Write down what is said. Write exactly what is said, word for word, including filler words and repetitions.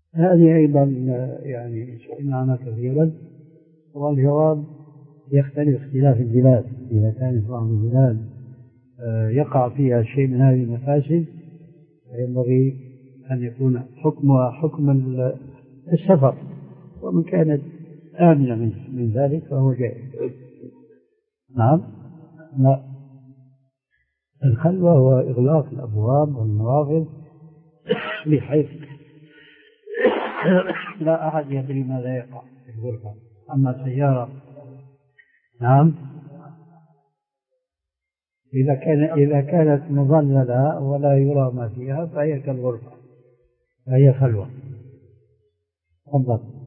هذه أيضا يعني سئلنا عنها كثيرا، والجواب يختلف اختلاف البلاد. إذا كانت بعض البلاد يقع فيها شيء من هذه المفاسد فينبغي أن يكون حكمها حكم السفر، ومن كانت آمنة من ذلك فهو جائز. نعم. لا، الخلوة هو إغلاق الأبواب والنوافذ بحيث لا أحد يدري ماذا يقع في الغرفة. أما سيارة، نعم، إذا كان إذا كانت مظللة ولا يرى ما فيها فهي كالغرفة، فهي خلوة. تفضل.